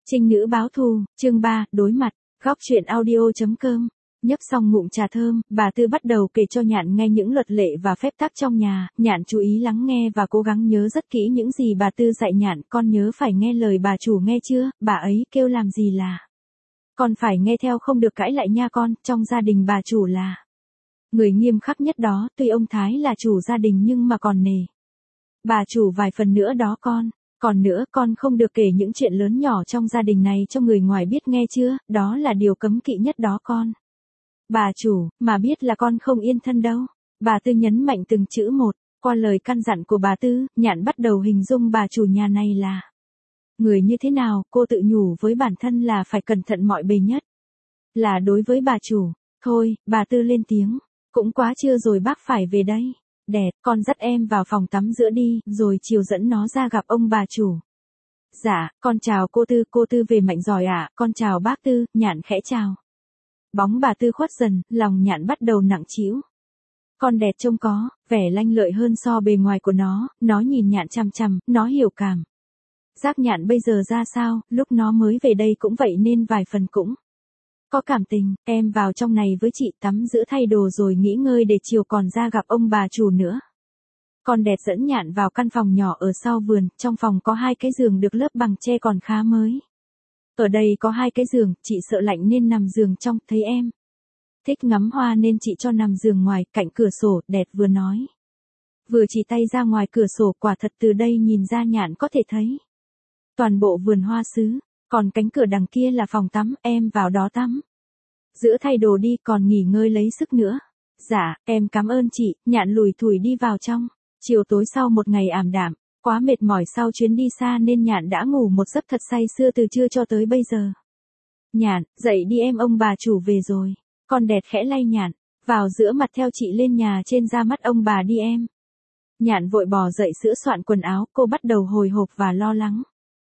Trinh nữ báo thù, chương 3, đối mặt, góc truyện audio.com. Nhấp xong ngụm trà thơm, bà Tư bắt đầu kể cho Nhạn nghe những luật lệ và phép tắc trong nhà. Nhạn chú ý lắng nghe và cố gắng nhớ rất kỹ những gì bà Tư dạy Nhạn. Con nhớ phải nghe lời bà chủ nghe chưa, bà ấy kêu làm gì là con phải nghe theo, không được cãi lại nha con. Trong gia đình bà chủ là người nghiêm khắc nhất đó, tuy ông Thái là chủ gia đình nhưng mà còn nể bà chủ vài phần nữa đó con. Còn nữa, con không được kể những chuyện lớn nhỏ trong gia đình này cho người ngoài biết nghe chưa, đó là điều cấm kỵ nhất đó con. Bà chủ, mà biết là con không yên thân đâu. Bà Tư nhấn mạnh từng chữ một. Qua lời căn dặn của bà Tư, Nhạn bắt đầu hình dung bà chủ nhà này là người như thế nào. Cô tự nhủ với bản thân là phải cẩn thận mọi bề nhất. Là đối với bà chủ. Thôi, bà Tư lên tiếng. Cũng quá trưa rồi, bác phải về đây. Đẹt, con dắt em vào phòng tắm giữa đi, rồi chiều dẫn nó ra gặp ông bà chủ. Dạ, con chào cô Tư về mạnh giỏi ạ, con chào bác Tư. Nhạn khẽ chào. Bóng bà Tư khuất dần, lòng Nhạn bắt đầu nặng trĩu. Con Đẹt trông có vẻ lanh lợi hơn so bề ngoài của nó nhìn Nhạn chằm chằm, nó hiểu cảm giác Nhạn bây giờ ra sao. Lúc nó mới về đây cũng vậy nên vài phần cũng có cảm tình. Em vào trong này với chị, tắm rửa thay đồ rồi nghỉ ngơi để chiều còn ra gặp ông bà chủ nữa. Con Đẹt dẫn Nhạn vào căn phòng nhỏ ở sau vườn. Trong phòng có 2 cái giường được lấp bằng tre còn khá mới. Ở đây có 2 cái giường, chị sợ lạnh nên nằm giường trong. Thấy em thích ngắm hoa nên chị cho nằm giường ngoài, cạnh cửa sổ. Đẹt vừa nói vừa chỉ tay ra ngoài cửa sổ. Quả thật từ đây nhìn ra Nhạn có thể thấy toàn bộ vườn hoa sứ. Còn cánh cửa đằng kia là phòng tắm, em vào đó tắm giữa thay đồ đi, còn nghỉ ngơi lấy sức nữa. Dạ, em cảm ơn chị. Nhạn lủi thủi đi vào trong. Chiều tối sau một ngày ảm đạm, quá mệt mỏi sau chuyến đi xa nên Nhạn đã ngủ một giấc thật say sưa từ trưa cho tới bây giờ. Nhạn, dậy đi em, ông bà chủ về rồi. Con Đẹt khẽ lay Nhạn vào giữa mặt, theo chị lên nhà trên ra mắt ông bà đi em. Nhạn vội bò dậy sửa soạn quần áo, cô bắt đầu hồi hộp và lo lắng.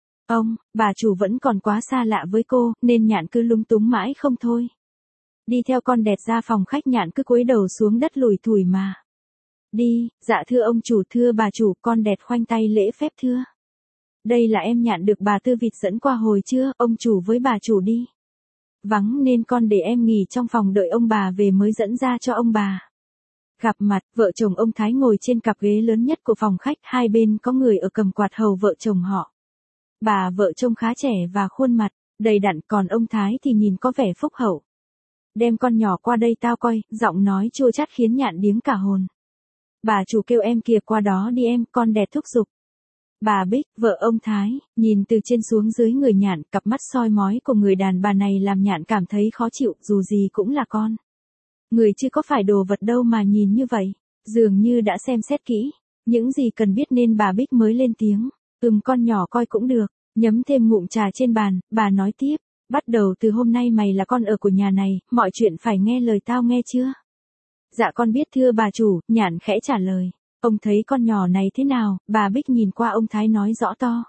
Bà chủ vẫn còn quá xa lạ với cô, nên Nhạn cứ lúng túng mãi không thôi. Đi theo con Đẹt ra phòng khách, Nhạn cứ cúi đầu xuống đất lủi thủi mà đi. Dạ thưa ông chủ, thưa bà chủ. Con Đẹt khoanh tay lễ phép thưa. Đây là em Nhạn được bà Tư vịt dẫn qua hồi trưa, ông chủ với bà chủ đi vắng nên con để em nghỉ trong phòng đợi ông bà về mới dẫn ra cho ông bà gặp mặt. Vợ chồng ông Thái ngồi trên cặp ghế lớn nhất của phòng khách, hai bên có người ở cầm quạt hầu vợ chồng họ. Bà vợ trông khá trẻ và khuôn mặt đầy đặn, còn ông Thái thì nhìn có vẻ phúc hậu. Đem con nhỏ qua đây tao coi, giọng nói chua chát khiến Nhạn điếng cả hồn. Bà chủ kêu em kìa, qua đó đi em, con Đẹt thúc giục. Bà Bích, vợ ông Thái, nhìn từ trên xuống dưới người Nhạn, cặp mắt soi mói của người đàn bà này làm Nhạn cảm thấy khó chịu. Dù gì cũng là con người chứ có phải đồ vật đâu mà nhìn như vậy. Dường như đã xem xét kỹ những gì cần biết nên bà Bích mới lên tiếng. Con nhỏ coi cũng được. Nhấm thêm ngụm trà trên bàn, bà nói tiếp. Bắt đầu từ hôm nay mày là con ở của nhà này, mọi chuyện phải nghe lời tao nghe chưa? Dạ con biết thưa bà chủ. Nhạn khẽ trả lời. Ông thấy con nhỏ này thế nào? Bà Bích nhìn qua ông Thái nói rõ to.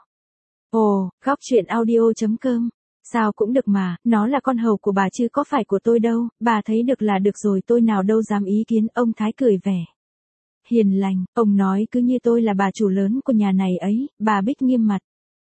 Ồ, góc truyện audio.com. Sao cũng được mà, nó là con hầu của bà chứ có phải của tôi đâu, bà thấy được là được rồi, tôi nào đâu dám ý kiến. Ông Thái cười vẻ hiền lành, ông nói cứ như tôi là bà chủ lớn của nhà này ấy. Bà Bích nghiêm mặt.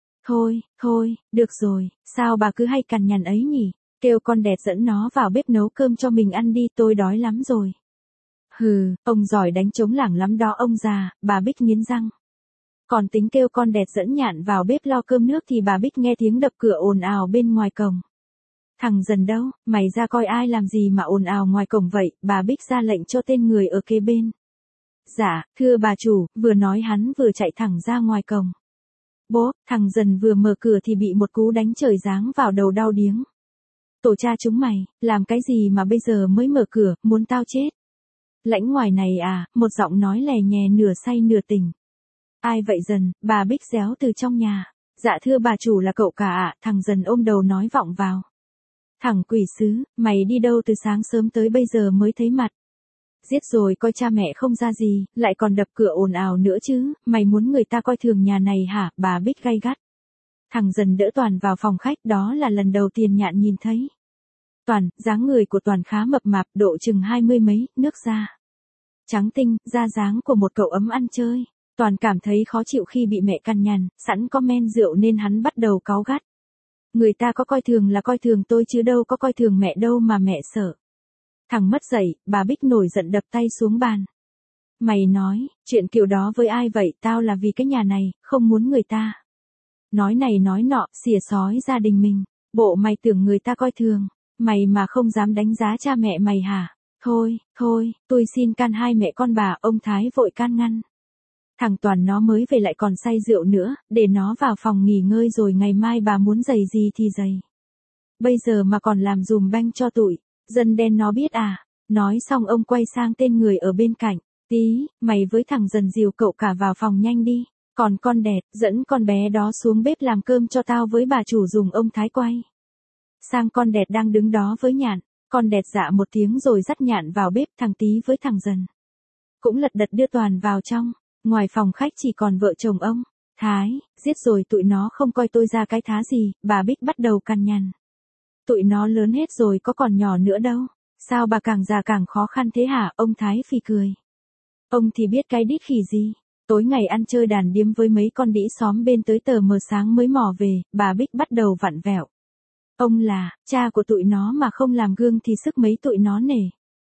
Thôi, được rồi, sao bà cứ hay cằn nhằn ấy nhỉ? Kêu con Đẹt dẫn nó vào bếp nấu cơm cho mình ăn đi, tôi đói lắm rồi. Hừ, ông giỏi đánh trống lảng lắm đó ông già. Bà Bích nghiến răng. Còn tính kêu con Đẹt dẫn Nhạn vào bếp lo cơm nước thì bà Bích nghe tiếng đập cửa ồn ào bên ngoài cổng. Thằng Dần đâu, mày ra coi ai làm gì mà ồn ào ngoài cổng vậy? Bà Bích ra lệnh cho tên người ở kế bên. Dạ, thưa bà chủ. Vừa nói hắn vừa chạy thẳng ra ngoài cổng. Bố, thằng Dần vừa mở cửa thì bị một cú đánh trời giáng vào đầu đau điếng. Tổ cha chúng mày, làm cái gì mà bây giờ mới mở cửa, muốn tao chết? Lãnh ngoài này à? Một giọng nói lè nhè nửa say nửa tỉnh. Ai vậy Dần? Bà Bích réo từ trong nhà. Dạ thưa bà chủ, là cậu cả ạ. Thằng Dần ôm đầu nói vọng vào. Thằng quỷ sứ, mày đi đâu từ sáng sớm tới bây giờ mới thấy mặt? Giết rồi coi cha mẹ không ra gì, lại còn đập cửa ồn ào nữa chứ, mày muốn người ta coi thường nhà này hả? Bà Bích gay gắt. Thằng Dần đỡ Toàn vào phòng khách, đó là lần đầu tiên Nhạn nhìn thấy Toàn. Dáng người của Toàn khá mập mạp, độ chừng 20 mấy, nước da trắng tinh, da dáng của một cậu ấm ăn chơi. Toàn cảm thấy khó chịu khi bị mẹ cằn nhằn, sẵn có men rượu nên hắn bắt đầu cáu gắt. Người ta có coi thường là coi thường tôi chứ đâu có coi thường mẹ đâu mà mẹ sợ. Thằng mất dậy, bà Bích nổi giận đập tay xuống bàn. Mày nói, chuyện kiểu đó với ai vậy, tao là vì cái nhà này, không muốn người ta. Nói này nói nọ, xỉa xói gia đình mình. Bộ mày tưởng người ta coi thường, mày mà không dám đánh giá cha mẹ mày hả? Thôi, tôi xin can hai mẹ con bà, ông Thái vội can ngăn. Thằng Toàn nó mới về lại còn say rượu nữa, để nó vào phòng nghỉ ngơi rồi ngày mai bà muốn giày gì thì giày. Bây giờ mà còn làm dùm banh cho tụi, dân đen nó biết à? Nói xong ông quay sang tên người ở bên cạnh. Tí, mày với thằng Dần dìu cậu cả vào phòng nhanh đi. Còn con Đẹt, dẫn con bé đó xuống bếp làm cơm cho tao với bà chủ dùng. Ông Thái quay sang con Đẹt đang đứng đó với Nhạn. Con Đẹt dạ một tiếng rồi dắt Nhạn vào bếp. Thằng Tí với thằng Dần cũng lật đật đưa Toàn vào trong. Ngoài phòng khách chỉ còn vợ chồng ông Thái. Giết rồi tụi nó không coi tôi ra cái thá gì. Bà Bích bắt đầu cằn nhằn. Tụi nó lớn hết rồi có còn nhỏ nữa đâu. Sao bà càng già càng khó khăn thế hả? Ông Thái phì cười. Ông thì biết cái đít khỉ gì. Tối ngày ăn chơi đàn điếm với mấy con đĩ xóm bên tới tờ mờ sáng mới mò về. Bà Bích bắt đầu vặn vẹo. Ông là cha của tụi nó mà không làm gương thì sức mấy tụi nó nể.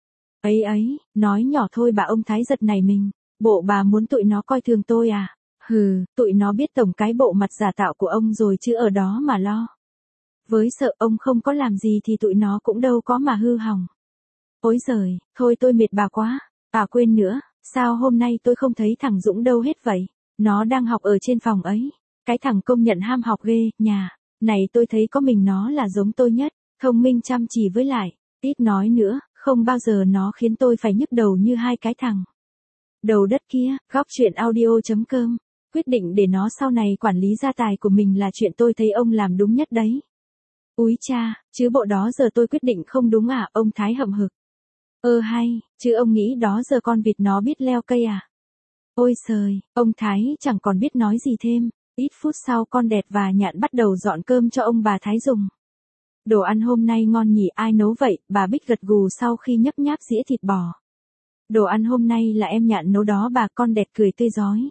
Ấy, nói nhỏ thôi bà. Ông Thái giật nảy mình. Bộ bà muốn tụi nó coi thường tôi à? Hừ, tụi nó biết tổng cái bộ mặt giả tạo của ông rồi chứ ở đó mà lo. Với sợ ông không có làm gì thì tụi nó cũng đâu có mà hư hỏng. Ôi giời, thôi tôi mệt bà quá. À quên nữa, sao hôm nay tôi không thấy thằng Dũng đâu hết vậy? Nó đang học ở trên phòng ấy. Cái thằng công nhận ham học ghê, nhà. Này tôi thấy có mình nó là giống tôi nhất. Thông minh chăm chỉ với lại. Tít nói nữa, không bao giờ nó khiến tôi phải nhức đầu như hai cái thằng đầu đất kia. Góc chuyện audio.com. Quyết định để nó sau này quản lý gia tài của mình là chuyện tôi thấy ông làm đúng nhất đấy. Úi cha, chứ bộ đó giờ tôi quyết định không đúng à? Ông Thái hậm hực. Hay, chứ ông nghĩ đó giờ con vịt nó biết leo cây à? Ôi trời, ông Thái chẳng còn biết nói gì thêm. Ít phút sau con Đẹt và Nhạn bắt đầu dọn cơm cho ông bà Thái dùng. Đồ ăn hôm nay ngon nhỉ, ai nấu vậy? Bà Bích gật gù sau khi nhấp nháp dĩa thịt bò. Đồ ăn hôm nay là em Nhạn nấu đó bà. Con Đẹt cười tươi rói.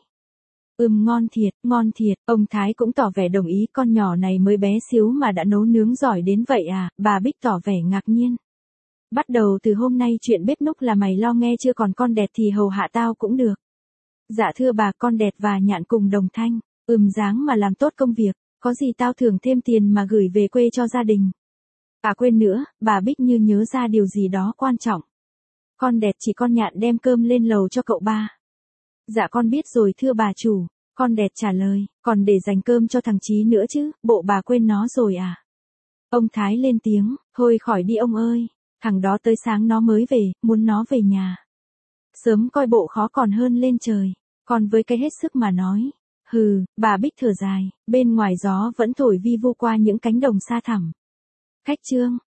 Ngon thiệt, ông Thái cũng tỏ vẻ đồng ý. Con nhỏ này mới bé xíu mà đã nấu nướng giỏi đến vậy à? Bà Bích tỏ vẻ ngạc nhiên. Bắt đầu từ hôm nay chuyện bếp núc là mày lo nghe chưa, còn con Đẹt thì hầu hạ tao cũng được. Dạ thưa bà. Con Đẹt và Nhạn cùng đồng thanh. Dáng mà làm tốt công việc, có gì tao thưởng thêm tiền mà gửi về quê cho gia đình. À quên nữa, bà Bích như nhớ ra điều gì đó quan trọng. Con Đẹt chỉ con Nhạn đem cơm lên lầu cho cậu ba. Dạ con biết rồi thưa bà chủ. Con Đẹt trả lời, còn để dành cơm cho thằng Chí nữa chứ, bộ bà quên nó rồi à? Ông Thái lên tiếng, thôi khỏi đi ông ơi, thằng đó tới sáng nó mới về, muốn nó về nhà sớm coi bộ khó còn hơn lên trời. Còn với cái hết sức mà nói. Hừ, bà Bích thở dài, bên ngoài gió vẫn thổi vi vu qua những cánh đồng xa thẳm. Khách trương.